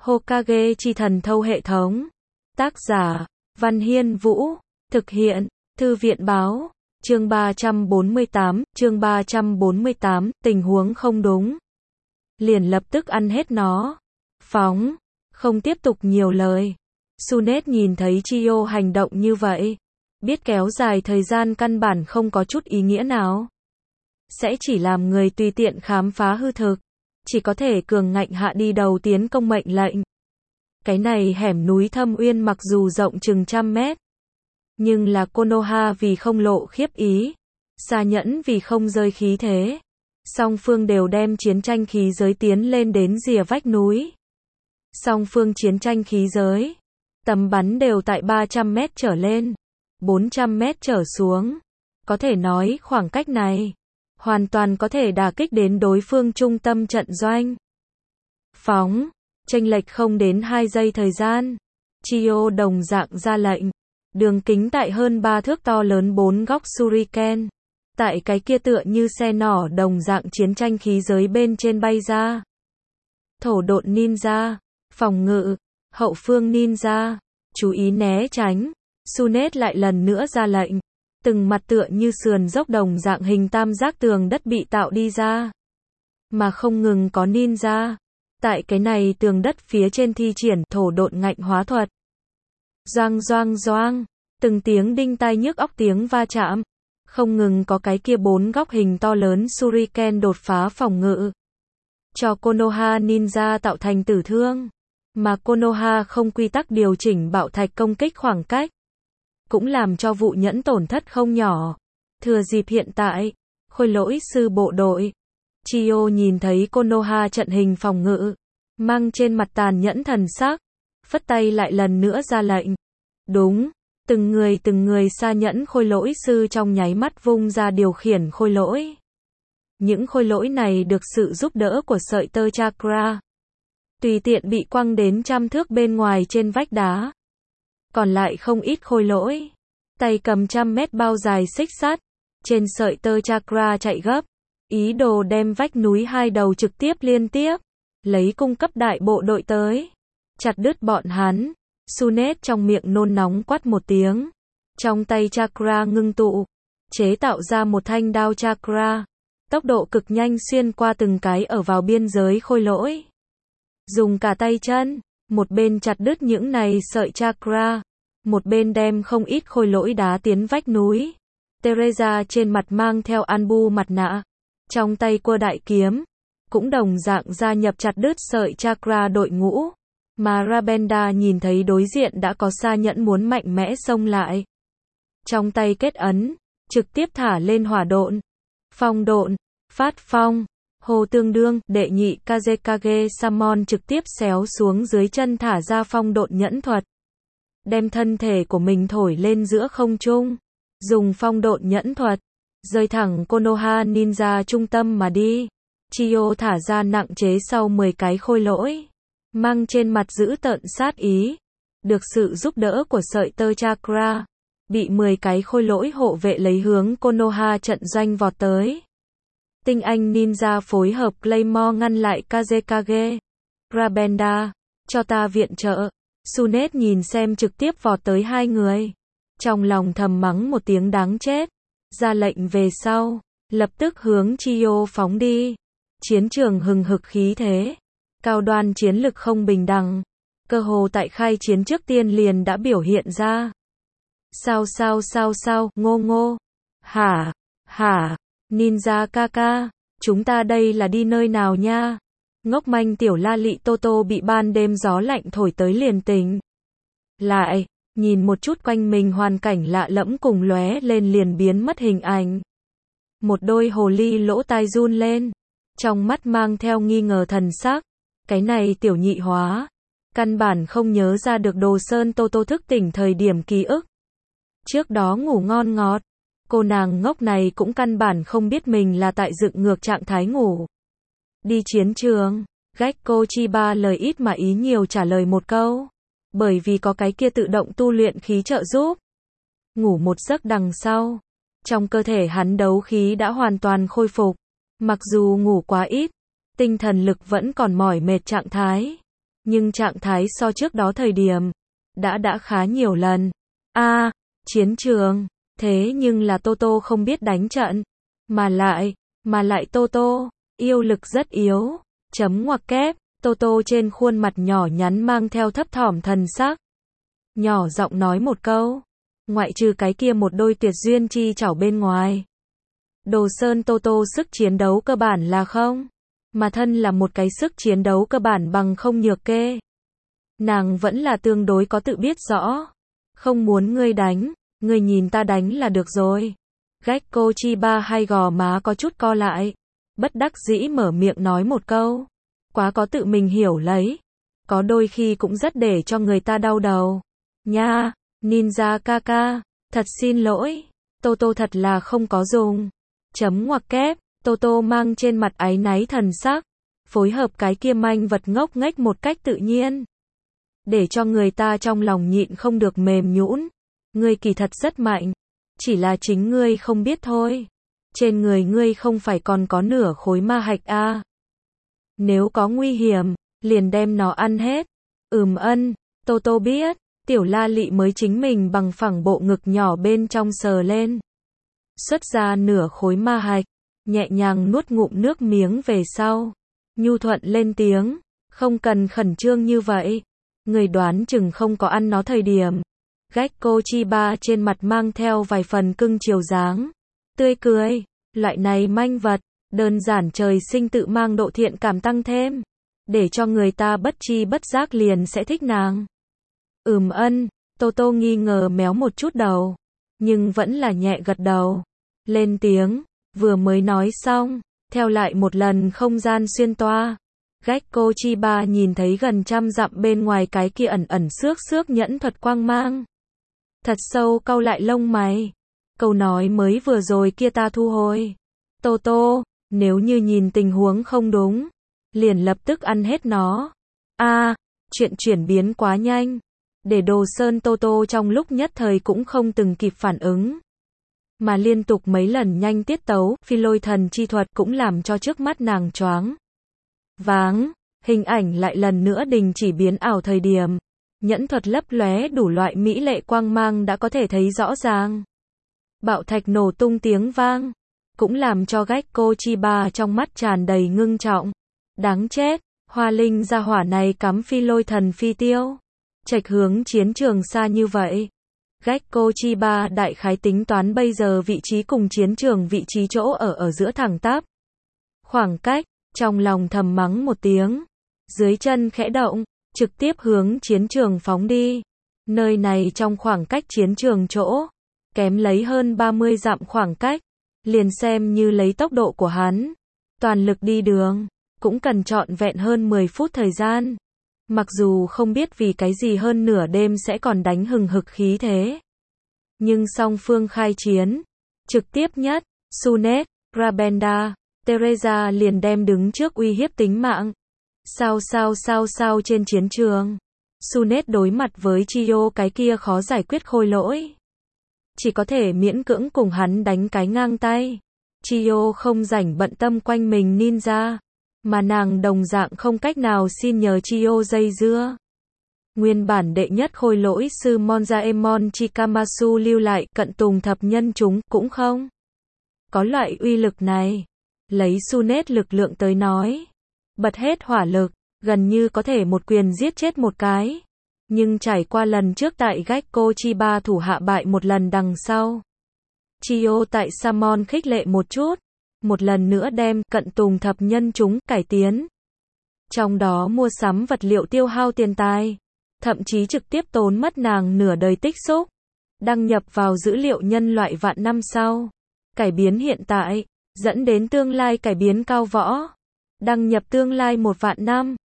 Hokage chi thần thâu hệ thống. Tác giả, Văn Hiên Vũ. Thực hiện, Thư viện báo. Chương 348, tình huống không đúng. Liền lập tức ăn hết nó. Phóng, không tiếp tục nhiều lời. Sunet nhìn thấy Chiyo hành động như vậy, biết kéo dài thời gian căn bản không có chút ý nghĩa nào. Sẽ chỉ làm người tùy tiện khám phá hư thực. Chỉ có thể cường ngạnh hạ đi đầu tiến công mệnh lệnh. Cái này hẻm núi thâm uyên mặc dù rộng chừng 100 mét. Nhưng là Konoha vì không lộ khiếp ý. Sa Nhẫn vì không rơi khí thế. Song phương đều đem chiến tranh khí giới tiến lên đến rìa vách núi. Song phương chiến tranh khí giới. Tầm bắn đều tại 300 mét trở lên. 400 mét trở xuống. Có thể nói khoảng cách này hoàn toàn có thể đả kích đến đối phương trung tâm trận doanh. Phóng, chênh lệch không đến 2 giây thời gian. Chiyo đồng dạng ra lệnh. Đường kính tại hơn 3 thước to lớn 4 góc shuriken. Tại cái kia tựa như xe nỏ đồng dạng chiến tranh khí giới bên trên bay ra. Thổ độn ninja, phòng ngự, hậu phương ninja, chú ý né tránh. Sunet lại lần nữa ra lệnh. Từng mặt tựa như sườn dốc đồng dạng hình tam giác tường đất bị tạo đi ra. Mà không ngừng có ninja. Tại cái này tường đất phía trên thi triển thổ độn ngạnh hóa thuật. Doang doang doang. Từng tiếng đinh tai nhức óc tiếng va chạm. Không ngừng có cái kia 4 góc hình to lớn shuriken đột phá phòng ngự. Cho Konoha ninja tạo thành tử thương. Mà Konoha không quy tắc điều chỉnh bạo thạch công kích khoảng cách. Cũng làm cho vụ nhẫn tổn thất không nhỏ. Thừa dịp hiện tại, khôi lỗi sư bộ đội. Chiyo nhìn thấy Konoha trận hình phòng ngự. Mang trên mặt tàn nhẫn thần sắc. Phất tay lại lần nữa ra lệnh. Đúng, từng người Sa Nhẫn khôi lỗi sư trong nháy mắt vung ra điều khiển khôi lỗi. Những khôi lỗi này được sự giúp đỡ của sợi tơ chakra. Tùy tiện bị quăng đến 100 thước bên ngoài trên vách đá. Còn lại không ít khôi lỗi. Tay cầm 100 mét bao dài xích sắt. Trên sợi tơ chakra chạy gấp. Ý đồ đem vách núi hai đầu trực tiếp liên tiếp. Lấy cung cấp đại bộ đội tới. Chặt đứt bọn hắn. Sunet trong miệng nôn nóng quát một tiếng. Trong tay chakra ngưng tụ. Chế tạo ra một thanh đao chakra. Tốc độ cực nhanh xuyên qua từng cái ở vào biên giới khôi lỗi. Dùng cả tay chân. Một bên chặt đứt những này sợi chakra. Một bên đem không ít khôi lỗi đá tiến vách núi. Teresa trên mặt mang theo Anbu mặt nạ. Trong tay cua đại kiếm. Cũng đồng dạng gia nhập chặt đứt sợi chakra đội ngũ. Mà Rabenda nhìn thấy đối diện đã có Sa Nhẫn muốn mạnh mẽ xông lại. Trong tay kết ấn. Trực tiếp thả lên hỏa độn. Phong độn. Phát phong. Hồ tương đương, đệ nhị Kazekage Samon trực tiếp xéo xuống dưới chân thả ra phong độn nhẫn thuật. Đem thân thể của mình thổi lên giữa không trung. Dùng phong độn nhẫn thuật. Rơi thẳng Konoha ninja trung tâm mà đi. Chiyo thả ra nặng chế sau 10 cái khôi lỗi. Mang trên mặt giữ tợn sát ý. Được sự giúp đỡ của sợi tơ chakra. Bị 10 cái khôi lỗi hộ vệ lấy hướng Konoha trận doanh vọt tới. Tinh anh ninja phối hợp Claymore ngăn lại Kazekage. Rabenda, cho ta viện trợ. Sunet nhìn xem trực tiếp vọt tới hai người. Trong lòng thầm mắng một tiếng đáng chết. Ra lệnh về sau. Lập tức hướng Chiyo phóng đi. Chiến trường hừng hực khí thế. Cao đoan chiến lực không bình đẳng. Cơ hồ tại khai chiến trước tiên liền đã biểu hiện ra. Sao, ngô. Hả. Ninja Kaka, chúng ta đây là đi nơi nào nha? Ngốc manh tiểu la lị Toto bị ban đêm gió lạnh thổi tới liền tỉnh. Lại, nhìn một chút quanh mình hoàn cảnh lạ lẫm cùng lóe lên liền biến mất hình ảnh. Một đôi hồ ly lỗ tai run lên. Trong mắt mang theo nghi ngờ thần sắc. Cái này tiểu nhị hóa. Căn bản không nhớ ra được Đồ Sơn Toto thức tỉnh thời điểm ký ức. Trước đó ngủ ngon ngọt. Cô nàng ngốc này cũng căn bản không biết mình là tại dựng ngược trạng thái ngủ. Đi chiến trường, Gekko Chiba lời ít mà ý nhiều trả lời một câu. Bởi vì có cái kia tự động tu luyện khí trợ giúp. Ngủ một giấc đằng sau. Trong cơ thể hắn đấu khí đã hoàn toàn khôi phục. Mặc dù ngủ quá ít, tinh thần lực vẫn còn mỏi mệt trạng thái. nhưng trạng thái so trước đó thời điểm đã khá nhiều lần. Chiến trường, thế nhưng là Toto không biết đánh trận, mà lại Toto, yêu lực rất yếu. Chấm ngoặc kép, Toto trên khuôn mặt nhỏ nhắn mang theo thấp thỏm thần sắc. Nhỏ giọng nói một câu, ngoại trừ cái kia một đôi tuyệt duyên chi chảo bên ngoài. Đồ Sơn Toto sức chiến đấu cơ bản là không, mà thân là một cái sức chiến đấu cơ bản bằng không nhược kê. Nàng vẫn là tương đối có tự biết rõ. Không muốn ngươi đánh, ngươi nhìn ta đánh là được rồi. Gekko Chiba hai gò má có chút co lại. Bất đắc dĩ mở miệng nói một câu. Quá có tự mình hiểu lấy. Có đôi khi cũng rất để cho người ta đau đầu. Nha, ninja kaka, thật xin lỗi. Toto thật là không có dùng. Chấm ngoặc kép, Toto mang trên mặt áy náy thần sắc. Phối hợp cái kia manh vật ngốc nghếch một cách tự nhiên. Để cho người ta trong lòng nhịn không được mềm nhũn. Ngươi kỳ thật rất mạnh. Chỉ là chính ngươi không biết thôi. Trên người ngươi không phải còn có nửa khối ma hạch Nếu có nguy hiểm, liền đem nó ăn hết. Toto biết. Tiểu La Lị mới chính mình bằng phẳng bộ ngực nhỏ bên trong sờ lên. Xuất ra nửa khối ma hạch. Nhẹ nhàng nuốt ngụm nước miếng về sau. Nhu thuận lên tiếng. Không cần khẩn trương như vậy. Người đoán chừng không có ăn nó thời điểm. Gekko Chiba trên mặt mang theo vài phần cưng chiều dáng. Tươi cười. Loại này manh vật. Đơn giản trời sinh tự mang độ thiện cảm tăng thêm. Để cho người ta bất chi bất giác liền sẽ thích nàng. Toto nghi ngờ méo một chút đầu. Nhưng vẫn là nhẹ gật đầu. Lên tiếng. Vừa mới nói xong. Theo lại một lần không gian xuyên toa. Gekko Chiba nhìn thấy gần 100 dặm bên ngoài cái kia ẩn ẩn xước nhẫn thuật quang mang. Thật sâu cau lại lông mày. Câu nói mới vừa rồi kia ta thu hồi. Toto, nếu như nhìn tình huống không đúng, liền lập tức ăn hết nó. Chuyện chuyển biến quá nhanh. Để Đồ Sơn Toto trong lúc nhất thời cũng không từng kịp phản ứng. Mà liên tục mấy lần nhanh tiết tấu, phi lôi thần chi thuật cũng làm cho trước mắt nàng choáng váng, hình ảnh lại lần nữa đình chỉ biến ảo thời điểm. Nhẫn thuật lấp lóe đủ loại mỹ lệ quang mang đã có thể thấy rõ ràng. Bạo thạch nổ tung tiếng vang, cũng làm cho Gekko Chiba trong mắt tràn đầy ngưng trọng. Đáng chết, Hoa Linh gia hỏa này cắm phi lôi thần phi tiêu. Chệch hướng chiến trường xa như vậy. Gekko Chiba đại khái tính toán bây giờ vị trí cùng chiến trường vị trí chỗ ở giữa thẳng tắp. Khoảng cách, trong lòng thầm mắng một tiếng. Dưới chân khẽ động, trực tiếp hướng chiến trường phóng đi. Nơi này trong khoảng cách chiến trường chỗ, kém lấy hơn 30 dặm khoảng cách. Liền xem như lấy tốc độ của hắn. Toàn lực đi đường, cũng cần trọn vẹn hơn 10 phút thời gian. Mặc dù không biết vì cái gì hơn nửa đêm sẽ còn đánh hừng hực khí thế. Nhưng song phương khai chiến. Trực tiếp nhất, Sunet, Rabenda, Teresa liền đem đứng trước uy hiếp tính mạng. Sao trên chiến trường. Sunet đối mặt với Chiyo cái kia khó giải quyết khôi lỗi. Chỉ có thể miễn cưỡng cùng hắn đánh cái ngang tay. Chiyo không rảnh bận tâm quanh mình ninja. Mà nàng đồng dạng không cách nào xin nhờ Chiyo dây dưa. Nguyên bản đệ nhất khôi lỗi sư Monzaemon Chikamasu lưu lại cận tùng thập nhân chúng cũng không có loại uy lực này. Lấy Sunet lực lượng tới nói. Bật hết hỏa lực, gần như có thể một quyền giết chết một cái. Nhưng trải qua lần trước tại Gekko Chiba thủ hạ bại một lần đằng sau. Chiyo tại Samon khích lệ một chút. Một lần nữa đem cận tùng thập nhân chúng cải tiến. Trong đó mua sắm vật liệu tiêu hao tiền tài. Thậm chí trực tiếp tốn mất nàng nửa đời tích xúc. Đăng nhập vào dữ liệu nhân loại vạn năm sau. Cải biến hiện tại, dẫn đến tương lai cải biến cao võ. Đăng nhập tương lai 1 vạn năm.